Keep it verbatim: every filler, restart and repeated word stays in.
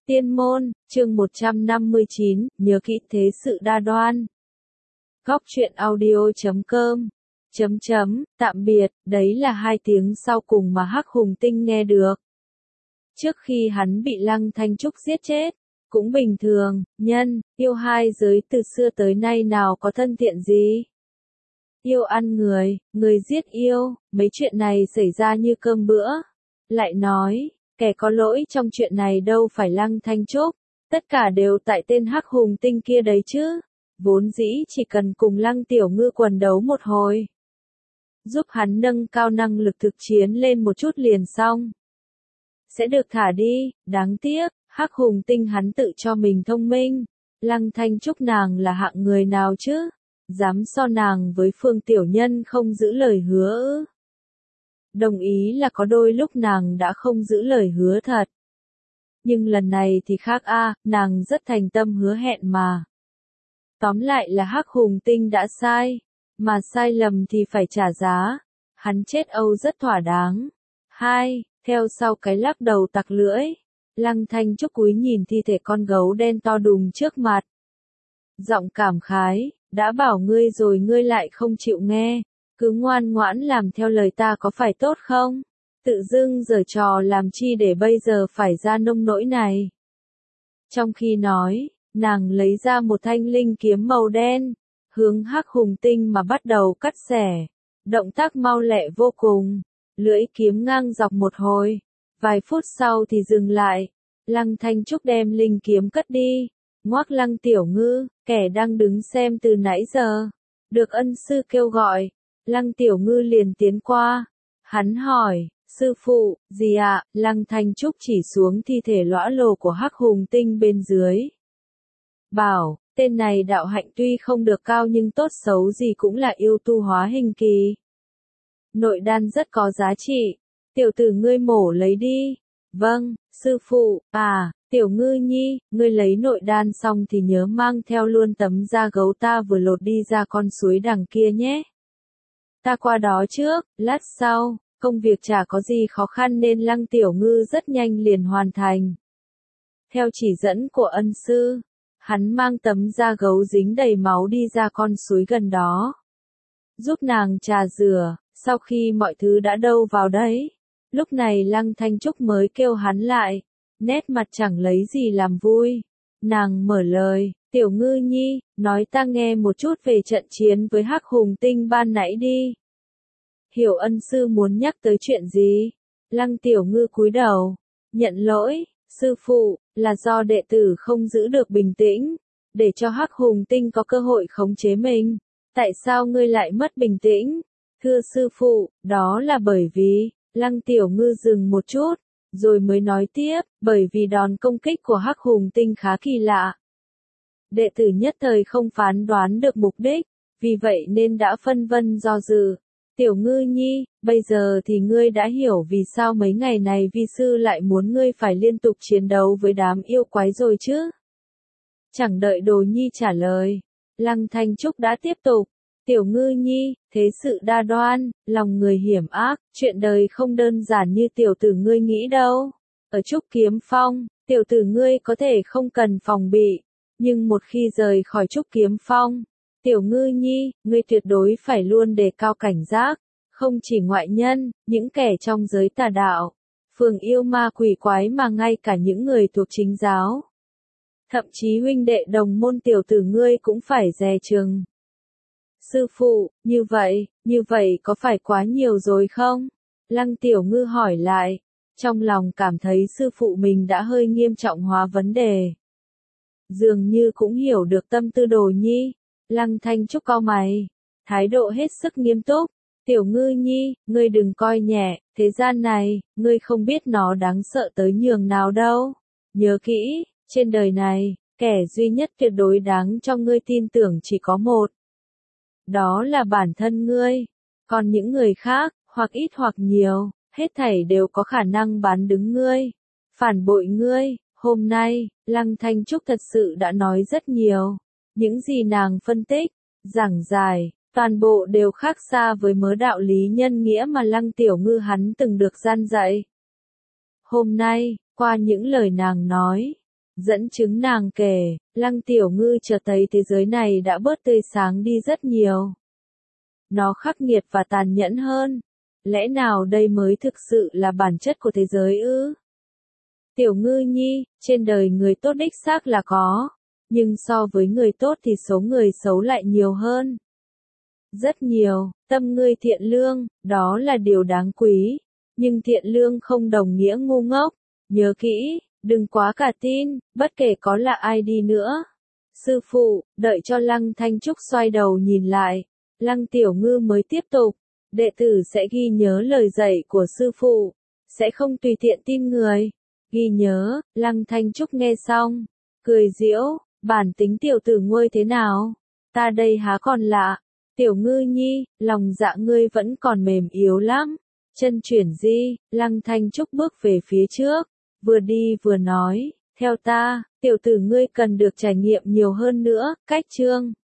Tiên môn, chương một trăm năm mươi chín, nhớ kỹ thế sự đa đoan. Góc truyện audio chấm com. Chấm chấm, tạm biệt, đấy là hai tiếng sau cùng mà Hắc Hùng Tinh nghe được. Trước khi hắn bị Lăng Thanh Trúc giết chết, cũng bình thường, nhân, yêu hai giới từ xưa tới nay nào có thân thiện gì. Yêu ăn người, người giết yêu, mấy chuyện này xảy ra như cơm bữa. Lại nói, kẻ có lỗi trong chuyện này đâu phải Lăng Thanh Trúc, tất cả đều tại tên Hắc Hùng Tinh kia đấy chứ. Vốn dĩ chỉ cần cùng Lăng Tiểu Ngư quần đấu một hồi, giúp hắn nâng cao năng lực thực chiến lên một chút liền xong, sẽ được thả đi. Đáng tiếc, Hắc Hùng Tinh hắn tự cho mình thông minh. Lăng Thanh Trúc nàng là hạng người nào chứ? Dám so nàng với Phương Tiểu Nhân không giữ lời hứa ư? Đồng ý là có đôi lúc nàng đã không giữ lời hứa thật. Nhưng lần này thì khác a, nàng rất thành tâm hứa hẹn mà. Tóm lại là Hắc Hùng Tinh đã sai, mà sai lầm thì phải trả giá. Hắn chết âu rất thỏa đáng. Hai, theo sau cái lắc đầu tặc lưỡi, Lăng Thanh Trúc cúi nhìn thi thể con gấu đen to đùng trước mặt. Giọng cảm khái, đã bảo ngươi rồi ngươi lại không chịu nghe, cứ ngoan ngoãn làm theo lời ta có phải tốt không? Tự dưng giở trò làm chi để bây giờ phải ra nông nỗi này. Trong khi nói, nàng lấy ra một thanh linh kiếm màu đen, hướng Hắc Hùng Tinh mà bắt đầu cắt xẻ. Động tác mau lẹ vô cùng, lưỡi kiếm ngang dọc một hồi, vài phút sau thì dừng lại. Lăng Thanh Trúc đem linh kiếm cất đi, ngoác Lăng Tiểu Ngư, kẻ đang đứng xem từ nãy giờ, được ân sư kêu gọi. Lăng Tiểu Ngư liền tiến qua, hắn hỏi, sư phụ, gì ạ? Lăng Thanh Trúc chỉ xuống thi thể lõa lồ của Hắc Hùng Tinh bên dưới. Bảo, tên này đạo hạnh tuy không được cao nhưng tốt xấu gì cũng là yêu tu hóa hình kỳ. Nội đan rất có giá trị, tiểu tử ngươi mổ lấy đi. Vâng, sư phụ. À, Tiểu Ngư nhi, ngươi lấy nội đan xong thì nhớ mang theo luôn tấm da gấu ta vừa lột đi ra con suối đằng kia nhé. Ta qua đó trước, lát sau, công việc chả có gì khó khăn nên Lăng Tiểu Ngư rất nhanh liền hoàn thành. Theo chỉ dẫn của ân sư, hắn mang tấm da gấu dính đầy máu đi ra con suối gần đó, giúp nàng trà rửa. Sau khi mọi thứ đã đâu vào đấy, lúc này Lăng Thanh Trúc mới kêu hắn lại, nét mặt chẳng lấy gì làm vui. Nàng mở lời, Tiểu Ngư nhi, nói ta nghe một chút về trận chiến với Hắc Hùng Tinh ban nãy đi. Hiểu ân sư muốn nhắc tới chuyện gì? Lăng Tiểu Ngư cúi đầu, nhận lỗi, sư phụ, là do đệ tử không giữ được bình tĩnh, để cho Hắc Hùng Tinh có cơ hội khống chế mình. Tại sao ngươi lại mất bình tĩnh? Thưa sư phụ, đó là bởi vì, Lăng Tiểu Ngư dừng một chút, rồi mới nói tiếp, bởi vì đòn công kích của Hắc Hùng Tinh khá kỳ lạ. Đệ tử nhất thời không phán đoán được mục đích, vì vậy nên đã phân vân do dự. Tiểu Ngư nhi, bây giờ thì ngươi đã hiểu vì sao mấy ngày này vi sư lại muốn ngươi phải liên tục chiến đấu với đám yêu quái rồi chứ? Chẳng đợi Đồ Nhi trả lời, Lăng Thanh Trúc đã tiếp tục. Tiểu Ngư nhi, thế sự đa đoan, lòng người hiểm ác, chuyện đời không đơn giản như tiểu tử ngươi nghĩ đâu. Ở Trúc Kiếm Phong, tiểu tử ngươi có thể không cần phòng bị, nhưng một khi rời khỏi Trúc Kiếm Phong, Tiểu Ngư nhi, ngươi tuyệt đối phải luôn đề cao cảnh giác, không chỉ ngoại nhân, những kẻ trong giới tà đạo, phường yêu ma quỷ quái mà ngay cả những người thuộc chính giáo. Thậm chí huynh đệ đồng môn tiểu tử ngươi cũng phải dè chừng. Sư phụ, như vậy, như vậy có phải quá nhiều rồi không? Lăng Tiểu Ngư hỏi lại, trong lòng cảm thấy sư phụ mình đã hơi nghiêm trọng hóa vấn đề. Dường như cũng hiểu được tâm tư Đồ Nhi. Lăng Thanh Trúc cau mày, thái độ hết sức nghiêm túc. Tiểu Ngư nhi, ngươi đừng coi nhẹ, thế gian này, ngươi không biết nó đáng sợ tới nhường nào đâu. Nhớ kỹ, trên đời này, kẻ duy nhất tuyệt đối đáng cho ngươi tin tưởng chỉ có một. Đó là bản thân ngươi. Còn những người khác, hoặc ít hoặc nhiều, hết thảy đều có khả năng bán đứng ngươi, phản bội ngươi. Hôm nay, Lăng Thanh Trúc thật sự đã nói rất nhiều. Những gì nàng phân tích, giảng giải, toàn bộ đều khác xa với mớ đạo lý nhân nghĩa mà Lăng Tiểu Ngư hắn từng được gian dạy. Hôm nay, qua những lời nàng nói, Dẫn chứng nàng kể, Lăng Tiểu Ngư chợt thấy thế giới này đã bớt tươi sáng đi rất nhiều. Nó khắc nghiệt và tàn nhẫn hơn. Lẽ nào đây mới thực sự là bản chất của thế giới ư? Tiểu Ngư nhi, trên đời người tốt đích xác là có, nhưng so với người tốt thì số người xấu lại nhiều hơn. Rất nhiều, tâm ngươi thiện lương, đó là điều đáng quý, nhưng thiện lương không đồng nghĩa ngu ngốc. Nhớ kỹ, đừng quá cả tin, bất kể có là ai đi nữa. Sư phụ, đợi cho Lăng Thanh Trúc xoay đầu nhìn lại, Lăng Tiểu Ngư mới tiếp tục, đệ tử sẽ ghi nhớ lời dạy của sư phụ, sẽ không tùy tiện tin người. Ghi nhớ, Lăng Thanh Trúc nghe xong, cười giễu, bản tính tiểu tử nguôi thế nào? Ta đây há còn lạ. Tiểu Ngư nhi, lòng dạ ngươi vẫn còn mềm yếu lắm. Chân chuyển di, Lăng Thanh Trúc bước về phía trước, vừa đi vừa nói, theo ta, tiểu tử ngươi cần được trải nghiệm nhiều hơn nữa, cách chương.